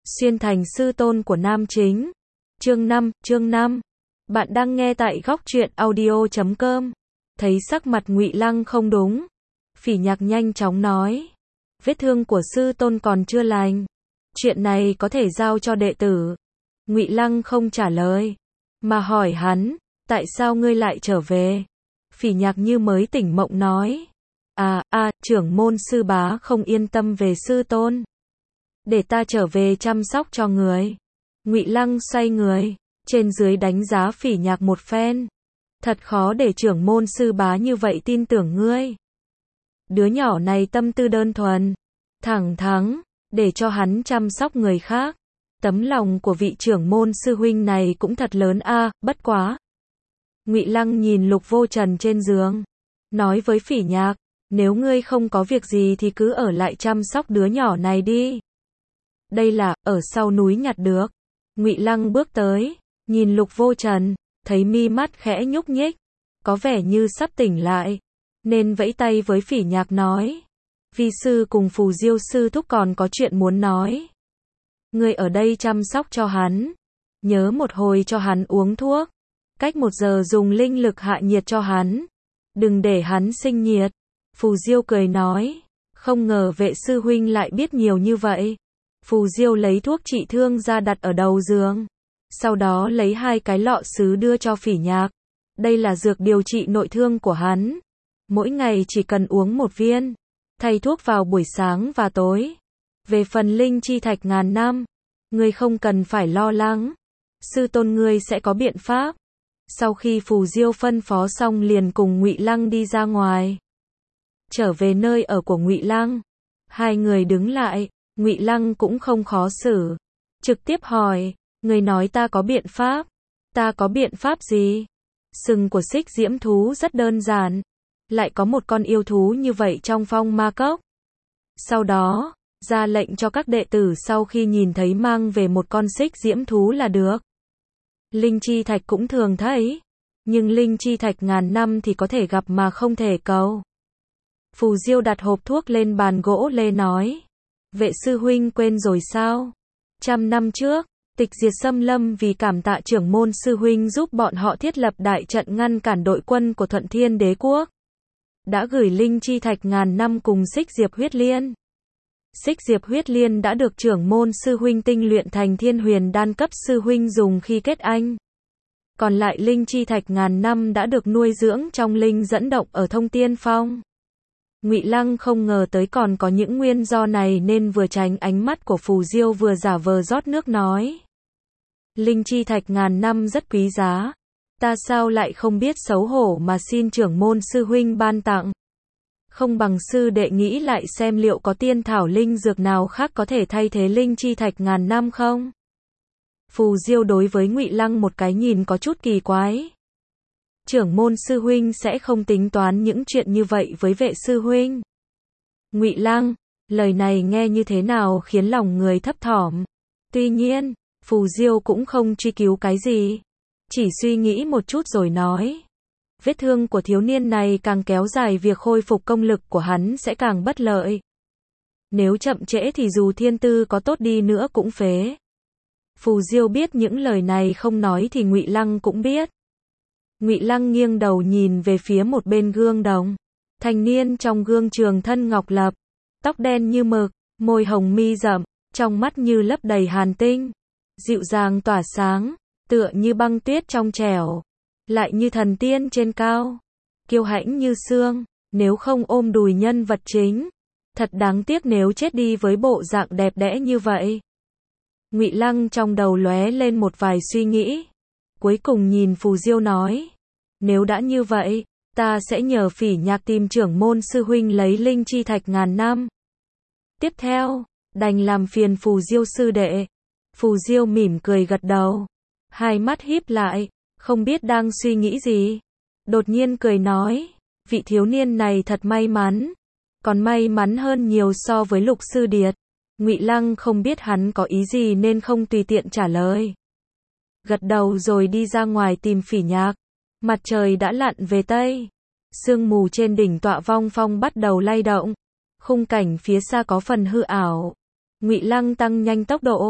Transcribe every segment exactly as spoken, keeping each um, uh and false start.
Xuyên thành sư tôn của nam chính. Chương năm, chương năm. Bạn đang nghe tại góc truyện audio chấm com. Thấy sắc mặt Ngụy Lăng không đúng, Phỉ Nhạc nhanh chóng nói, vết thương của sư tôn còn chưa lành, chuyện này có thể giao cho đệ tử. Ngụy Lăng không trả lời, mà hỏi hắn, tại sao ngươi lại trở về? Phỉ Nhạc như mới tỉnh mộng nói, à, à, trưởng môn sư bá không yên tâm về sư tôn, để ta trở về chăm sóc cho người. Ngụy Lăng xoay người, trên dưới đánh giá Phỉ Nhạc một phen. Thật khó để trưởng môn sư bá như vậy tin tưởng ngươi. Đứa nhỏ này tâm tư đơn thuần, thẳng thắn, để cho hắn chăm sóc người khác. Tấm lòng của vị trưởng môn sư huynh này cũng thật lớn a, à, bất quá. Ngụy Lăng nhìn Lục Vô Trần trên giường, nói với Phỉ Nhạc, nếu ngươi không có việc gì thì cứ ở lại chăm sóc đứa nhỏ này đi. Đây là, ở sau núi nhặt được. Ngụy Lăng bước tới, nhìn Lục Vô Trần, thấy mi mắt khẽ nhúc nhích, có vẻ như sắp tỉnh lại, nên vẫy tay với Phỉ Nhạc nói, vi sư cùng Phù Diêu sư thúc còn có chuyện muốn nói. Ngươi ở đây chăm sóc cho hắn, nhớ một hồi cho hắn uống thuốc, cách một giờ dùng linh lực hạ nhiệt cho hắn, đừng để hắn sinh nhiệt. Phù Diêu cười nói, không ngờ vệ sư huynh lại biết nhiều như vậy. Phù Diêu lấy thuốc trị thương ra đặt ở đầu giường, sau đó lấy hai cái lọ sứ đưa cho Phỉ Nhạc. Đây là dược điều trị nội thương của hắn, mỗi ngày chỉ cần uống một viên, thay thuốc vào buổi sáng và tối. Về phần linh chi thạch ngàn năm, ngươi không cần phải lo lắng, sư tôn ngươi sẽ có biện pháp. Sau khi Phù Diêu phân phó xong liền cùng Ngụy Lăng đi ra ngoài. Trở về nơi ở của Ngụy Lăng, hai người đứng lại, Ngụy Lăng cũng không khó xử, trực tiếp hỏi, người nói ta có biện pháp, ta có biện pháp gì? Sừng của xích diễm thú rất đơn giản, lại có một con yêu thú như vậy trong phong ma cốc. Sau đó, ra lệnh cho các đệ tử sau khi nhìn thấy mang về một con xích diễm thú là được. Linh chi thạch cũng thường thấy, nhưng linh chi thạch ngàn năm thì có thể gặp mà không thể cầu. Phù Diêu đặt hộp thuốc lên bàn gỗ lê nói, vệ sư huynh quên rồi sao? Trăm năm trước, Tịch Diệt Xâm Lâm vì cảm tạ trưởng môn sư huynh giúp bọn họ thiết lập đại trận ngăn cản đội quân của Thuận Thiên Đế Quốc, đã gửi linh chi thạch ngàn năm cùng xích diệp huyết liên. Xích diệp huyết liên đã được trưởng môn sư huynh tinh luyện thành thiên huyền đan cấp sư huynh dùng khi kết anh. Còn lại linh chi thạch ngàn năm đã được nuôi dưỡng trong linh dẫn động ở Thông Tiên Phong. Ngụy Lăng không ngờ tới còn có những nguyên do này nên vừa tránh ánh mắt của Phù Diêu vừa giả vờ rót nước nói. Linh chi thạch ngàn năm rất quý giá, ta sao lại không biết xấu hổ mà xin trưởng môn sư huynh ban tặng. Không bằng sư đệ nghĩ lại xem liệu có tiên thảo linh dược nào khác có thể thay thế linh chi thạch ngàn năm không? Phù Diêu đối với Ngụy Lăng một cái nhìn có chút kỳ quái. Trưởng môn sư huynh sẽ không tính toán những chuyện như vậy với vệ sư huynh. Ngụy Lăng, lời này nghe như thế nào khiến lòng người thấp thỏm. Tuy nhiên, Phù Diêu cũng không truy cứu cái gì, chỉ suy nghĩ một chút rồi nói. Vết thương của thiếu niên này càng kéo dài việc khôi phục công lực của hắn sẽ càng bất lợi. Nếu chậm trễ thì dù thiên tư có tốt đi nữa cũng phế. Phù Diêu biết những lời này không nói thì Ngụy Lăng cũng biết. Ngụy Lăng nghiêng đầu nhìn về phía một bên gương đồng. Thanh niên trong gương trường thân ngọc lập, tóc đen như mực, môi hồng mi rậm, trong mắt như lấp đầy hàn tinh, dịu dàng tỏa sáng, tựa như băng tuyết trong trẻo, lại như thần tiên trên cao, kiêu hãnh như sương. Nếu không ôm đùi nhân vật chính, thật đáng tiếc nếu chết đi với bộ dạng đẹp đẽ như vậy. Ngụy Lăng trong đầu lóe lên một vài suy nghĩ, cuối cùng nhìn Phù Diêu nói, nếu đã như vậy, ta sẽ nhờ Phỉ Nhạc tìm trưởng môn sư huynh lấy linh chi thạch ngàn năm. Tiếp theo, đành làm phiền Phù Diêu sư đệ. Phù Diêu mỉm cười gật đầu, hai mắt híp lại, không biết đang suy nghĩ gì. Đột nhiên cười nói, vị thiếu niên này thật may mắn, còn may mắn hơn nhiều so với Lục Sư Điệt. Ngụy Lăng không biết hắn có ý gì nên không tùy tiện trả lời. Gật đầu rồi đi ra ngoài tìm Phỉ Nhạc. Mặt trời đã lặn về Tây, sương mù trên đỉnh tọa Vong Phong bắt đầu lay động, khung cảnh phía xa có phần hư ảo. Ngụy Lăng tăng nhanh tốc độ,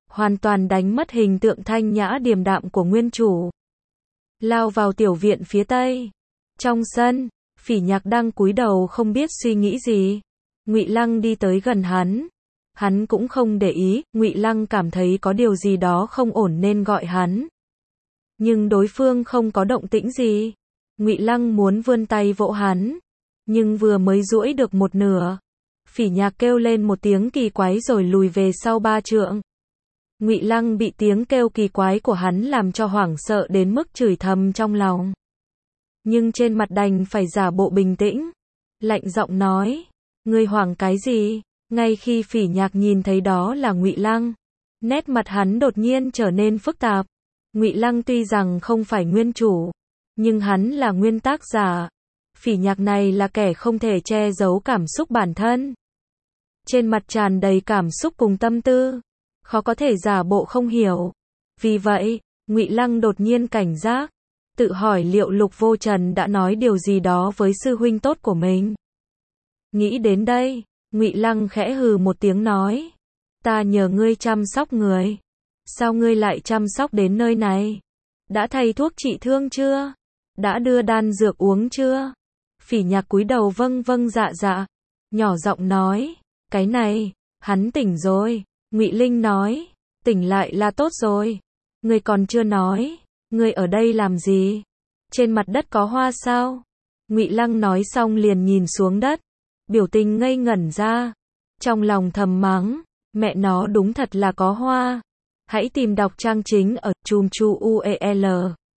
hoàn toàn đánh mất hình tượng thanh nhã điềm đạm của nguyên chủ. Lao vào tiểu viện phía tây. Trong sân, Phỉ Nhạc đang cúi đầu không biết suy nghĩ gì. Ngụy Lăng đi tới gần hắn. Hắn cũng không để ý, Ngụy Lăng cảm thấy có điều gì đó không ổn nên gọi hắn. Nhưng đối phương không có động tĩnh gì. Ngụy Lăng muốn vươn tay vỗ hắn, nhưng vừa mới duỗi được một nửa, Phỉ Nhạc kêu lên một tiếng kỳ quái rồi lùi về sau ba trượng. Ngụy Lăng bị tiếng kêu kỳ quái của hắn làm cho hoảng sợ đến mức chửi thầm trong lòng. Nhưng trên mặt đành phải giả bộ bình tĩnh, lạnh giọng nói, ngươi hoảng cái gì? Ngay khi Phỉ Nhạc nhìn thấy đó là Ngụy Lăng, nét mặt hắn đột nhiên trở nên phức tạp. Ngụy Lăng tuy rằng không phải nguyên chủ, nhưng hắn là nguyên tác giả. Phỉ Nhạc này là kẻ không thể che giấu cảm xúc bản thân. Trên mặt tràn đầy cảm xúc cùng tâm tư, khó có thể giả bộ không hiểu. Vì vậy, Ngụy Lăng đột nhiên cảnh giác, tự hỏi liệu Lục Vô Trần đã nói điều gì đó với sư huynh tốt của mình. Nghĩ đến đây, Ngụy Lăng khẽ hừ một tiếng nói, ta nhờ ngươi chăm sóc người, sao ngươi lại chăm sóc đến nơi này? Đã thay thuốc trị thương chưa? Đã đưa đan dược uống chưa? Phỉ Nhạc cúi đầu vâng vâng dạ dạ, nhỏ giọng nói, cái này, hắn tỉnh rồi. Ngụy Linh nói, tỉnh lại là tốt rồi. Ngươi còn chưa nói, ngươi ở đây làm gì? Trên mặt đất có hoa sao? Ngụy Lăng nói xong liền nhìn xuống đất, biểu tình ngây ngẩn ra, trong lòng thầm mắng, mẹ nó đúng thật là có hoa. Hãy tìm đọc trang chính ở chum chu u e l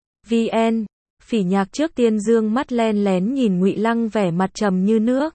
vn. Phỉ Nhạc trước tiên dương mắt len lén nhìn Ngụy Lăng vẻ mặt trầm như nước.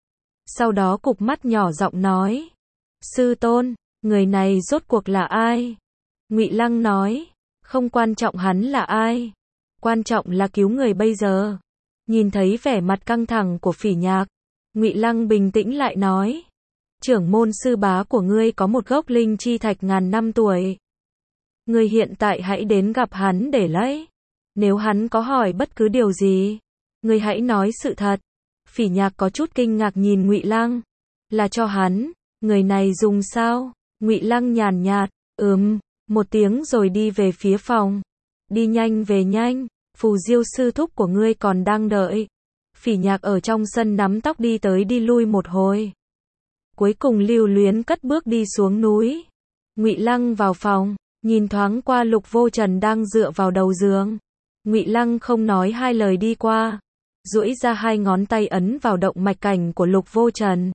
Sau đó cụp mắt nhỏ giọng nói, sư tôn, người này rốt cuộc là ai? Ngụy Lăng nói, không quan trọng hắn là ai, quan trọng là cứu người bây giờ. Nhìn thấy vẻ mặt căng thẳng của Phỉ Nhạc, Ngụy Lăng bình tĩnh lại nói, trưởng môn sư bá của ngươi có một gốc linh chi thạch ngàn năm tuổi. Ngươi hiện tại hãy đến gặp hắn để lấy. Nếu hắn có hỏi bất cứ điều gì, ngươi hãy nói sự thật. Phỉ Nhạc có chút kinh ngạc nhìn Ngụy Lăng, là cho hắn, người này dùng sao? Ngụy Lăng nhàn nhạt, ừm, một tiếng rồi đi về phía phòng. Đi nhanh về nhanh, Phù Diêu sư thúc của ngươi còn đang đợi. Phỉ Nhạc ở trong sân nắm tóc đi tới đi lui một hồi, cuối cùng lưu luyến cất bước đi xuống núi. Ngụy Lăng vào phòng, nhìn thoáng qua Lục Vô Trần đang dựa vào đầu giường. Ngụy Lăng không nói hai lời đi qua, duỗi ra hai ngón tay ấn vào động mạch cảnh của Lục Vô Trần.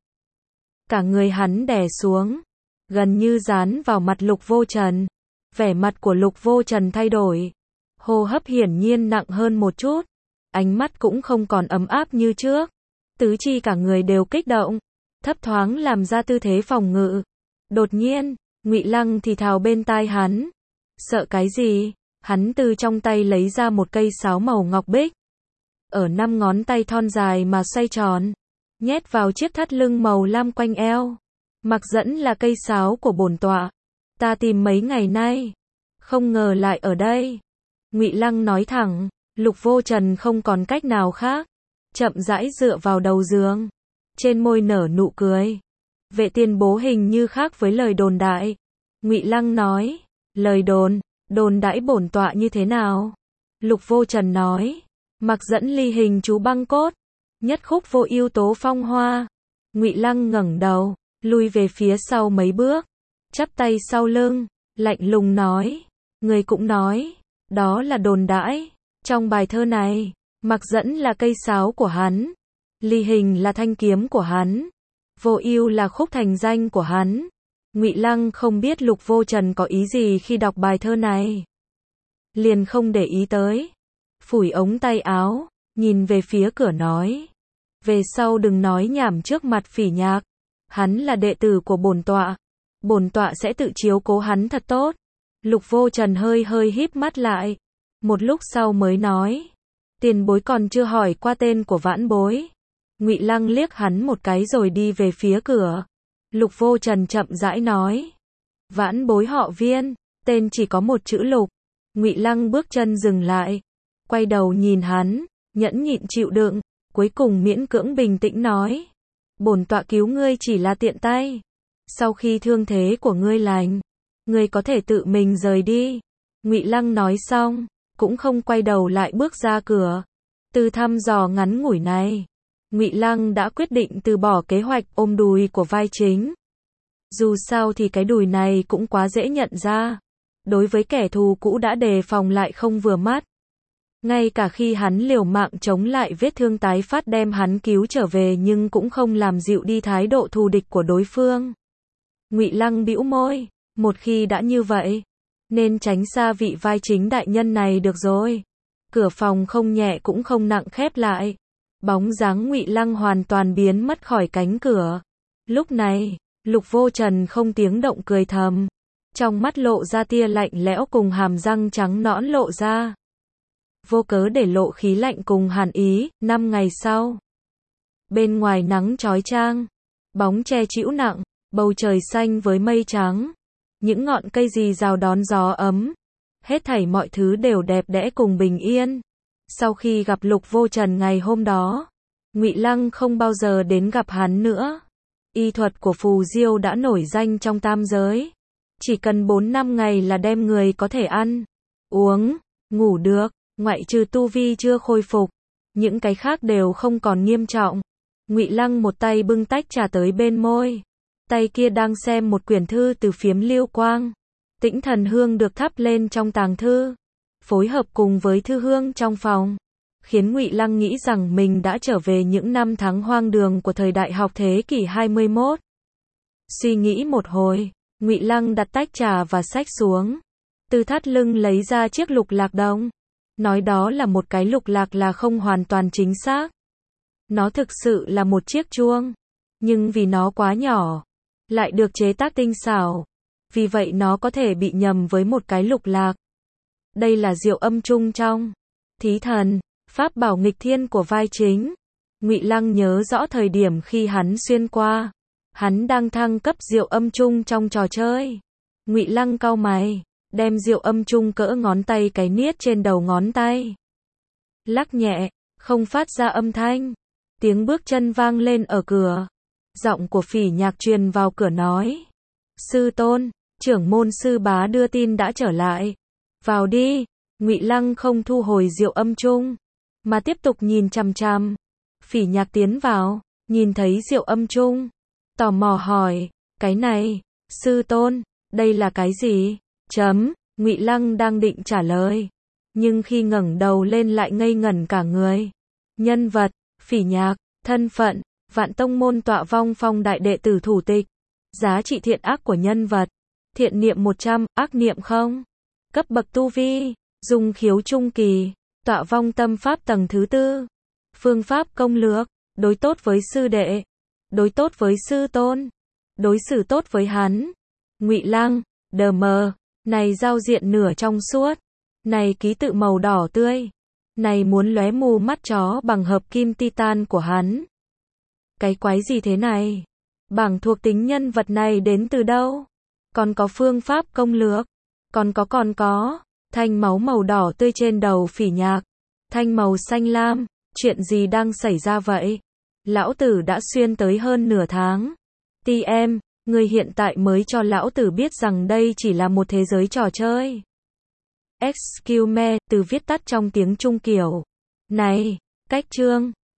Cả người hắn đè xuống, gần như dán vào mặt Lục Vô Trần. Vẻ mặt của Lục Vô Trần thay đổi, hô hấp hiển nhiên nặng hơn một chút, ánh mắt cũng không còn ấm áp như trước, tứ chi cả người đều kích động, thấp thoáng làm ra tư thế phòng ngự. Đột nhiên, Ngụy Lăng thì thào bên tai hắn, sợ cái gì? Hắn từ trong tay lấy ra một cây sáo màu ngọc bích, ở năm ngón tay thon dài mà xoay tròn, nhét vào chiếc thắt lưng màu lam quanh eo. Mặc dẫn là cây sáo của bổn tọa, ta tìm mấy ngày nay, không ngờ lại ở đây. Ngụy Lăng nói thẳng. Lục Vô Trần không còn cách nào khác, chậm rãi dựa vào đầu giường, trên môi nở nụ cười. Vệ tiền bố hình như khác với lời đồn đại. Ngụy Lăng nói, lời đồn, đồn đãi bổn tọa như thế nào? Lục Vô Trần nói, mặc dẫn ly hình chú băng cốt, nhất khúc vô ưu tố phong hoa. Ngụy Lăng ngẩng đầu, lui về phía sau mấy bước, chắp tay sau lưng, lạnh lùng nói, người cũng nói, đó là đồn đãi. Trong bài thơ này, mặc dẫn là cây sáo của hắn, ly hình là thanh kiếm của hắn, vô ưu là khúc thành danh của hắn. Ngụy Lăng không biết Lục Vô Trần có ý gì khi đọc bài thơ này, liền không để ý tới, phủi ống tay áo, nhìn về phía cửa nói, về sau đừng nói nhảm trước mặt Phỉ Nhạc, hắn là đệ tử của bổn tọa, bổn tọa sẽ tự chiếu cố hắn thật tốt. Lục Vô Trần hơi hơi híp mắt lại, một lúc sau mới nói, tiền bối còn chưa hỏi qua tên của vãn bối. Ngụy Lăng liếc hắn một cái rồi đi về phía cửa. Lục Vô Trần chậm rãi nói, vãn bối họ Viên, tên chỉ có một chữ Lục. Ngụy Lăng bước chân dừng lại, quay đầu nhìn hắn, nhẫn nhịn chịu đựng, cuối cùng miễn cưỡng bình tĩnh nói, bổn tọa cứu ngươi chỉ là tiện tay, sau khi thương thế của ngươi lành, Ngươi có thể tự mình rời đi. Ngụy Lăng nói xong, cũng không quay đầu lại bước ra cửa. Từ thăm dò ngắn ngủi này, Ngụy Lăng đã quyết định từ bỏ kế hoạch ôm đùi của vai chính. Dù sao thì cái đùi này cũng quá dễ nhận ra. Đối với kẻ thù cũ đã đề phòng lại không vừa mắt. Ngay cả khi hắn liều mạng chống lại vết thương tái phát đem hắn cứu trở về nhưng cũng không làm dịu đi thái độ thù địch của đối phương. Ngụy Lăng bĩu môi, một khi đã như vậy, nên tránh xa vị vai chính đại nhân này được rồi. Cửa phòng không nhẹ cũng không nặng khép lại. Bóng dáng Ngụy Lăng hoàn toàn biến mất khỏi cánh cửa. Lúc này, Lục Vô Trần không tiếng động cười thầm. Trong mắt lộ ra tia lạnh lẽo cùng hàm răng trắng nõn lộ ra. Vô cớ để lộ khí lạnh cùng hàn ý. Năm ngày sau, bên ngoài nắng chói chang, bóng che chĩu nặng, bầu trời xanh với mây trắng, những ngọn cây rì rào đón gió ấm, hết thảy mọi thứ đều đẹp đẽ cùng bình yên. Sau khi gặp Lục Vô Trần ngày hôm đó, Ngụy Lăng không bao giờ đến gặp hắn nữa. Y thuật của Phù Diêu đã nổi danh trong tam giới, chỉ cần bốn năm ngày là đem người có thể ăn, uống, ngủ được. Ngoại trừ tu vi chưa khôi phục, những cái khác đều không còn nghiêm trọng. Ngụy Lăng một tay bưng tách trà tới bên môi, tay kia đang xem một quyển thư từ phiếm lưu quang. Tĩnh Thần Hương được thắp lên trong tàng thư, phối hợp cùng với thư hương trong phòng, khiến Ngụy Lăng nghĩ rằng mình đã trở về những năm tháng hoang đường của thời đại học thế kỷ hai mươi mốt. Suy nghĩ một hồi, Ngụy Lăng đặt tách trà và sách xuống, từ thắt lưng lấy ra chiếc lục lạc đồng. Nói đó là một cái lục lạc là không hoàn toàn chính xác. Nó thực sự là một chiếc chuông, nhưng vì nó quá nhỏ, lại được chế tác tinh xảo, vì vậy nó có thể bị nhầm với một cái lục lạc. Đây là Diệu Âm Trung trong Thí Thần, pháp bảo nghịch thiên của vai chính. Ngụy Lăng nhớ rõ thời điểm khi hắn xuyên qua, hắn đang thăng cấp Diệu Âm Trung trong trò chơi. Ngụy Lăng cau mày, đem Diệu Âm Trung cỡ ngón tay cái niết trên đầu ngón tay, lắc nhẹ, không phát ra âm thanh. Tiếng bước chân vang lên ở cửa. Giọng của Phỉ Nhạc truyền vào cửa nói: "Sư tôn, trưởng môn sư bá đưa tin đã trở lại. Vào đi." Ngụy Lăng không thu hồi Diệu Âm Trung, mà tiếp tục nhìn chằm chằm. Phỉ Nhạc tiến vào, nhìn thấy Diệu Âm Trung, tò mò hỏi: "Cái này, sư tôn, đây là cái gì?" Chấm, Ngụy Lăng đang định trả lời, nhưng khi ngẩng đầu lên lại ngây ngẩn cả người. Nhân vật: Phỉ Nhạc, thân phận: Vạn Tông môn Tọa Vong Phong đại đệ tử thủ tịch. Giá trị thiện ác của nhân vật: thiện niệm một trăm, ác niệm không. Cấp bậc tu vi: Dung khiếu trung kỳ, Tọa Vong tâm pháp tầng thứ tư. Phương pháp công lược: đối tốt với sư đệ, đối tốt với sư tôn, đối xử tốt với hắn. Ngụy Lăng, đờ mờ. Này giao diện nửa trong suốt, này ký tự màu đỏ tươi, này muốn lóe mù mắt chó bằng hợp kim titan của hắn. Cái quái gì thế này? Bảng thuộc tính nhân vật này đến từ đâu? Còn có phương pháp công lược, còn có còn có, thanh máu màu đỏ tươi trên đầu Phỉ Nhạc, thanh màu xanh lam, chuyện gì đang xảy ra vậy? Lão tử đã xuyên tới hơn nửa tháng. tê em, người hiện tại mới cho lão tử biết rằng đây chỉ là một thế giới trò chơi. Excuse me, từ viết tắt trong tiếng Trung kiểu. Này, cách chương.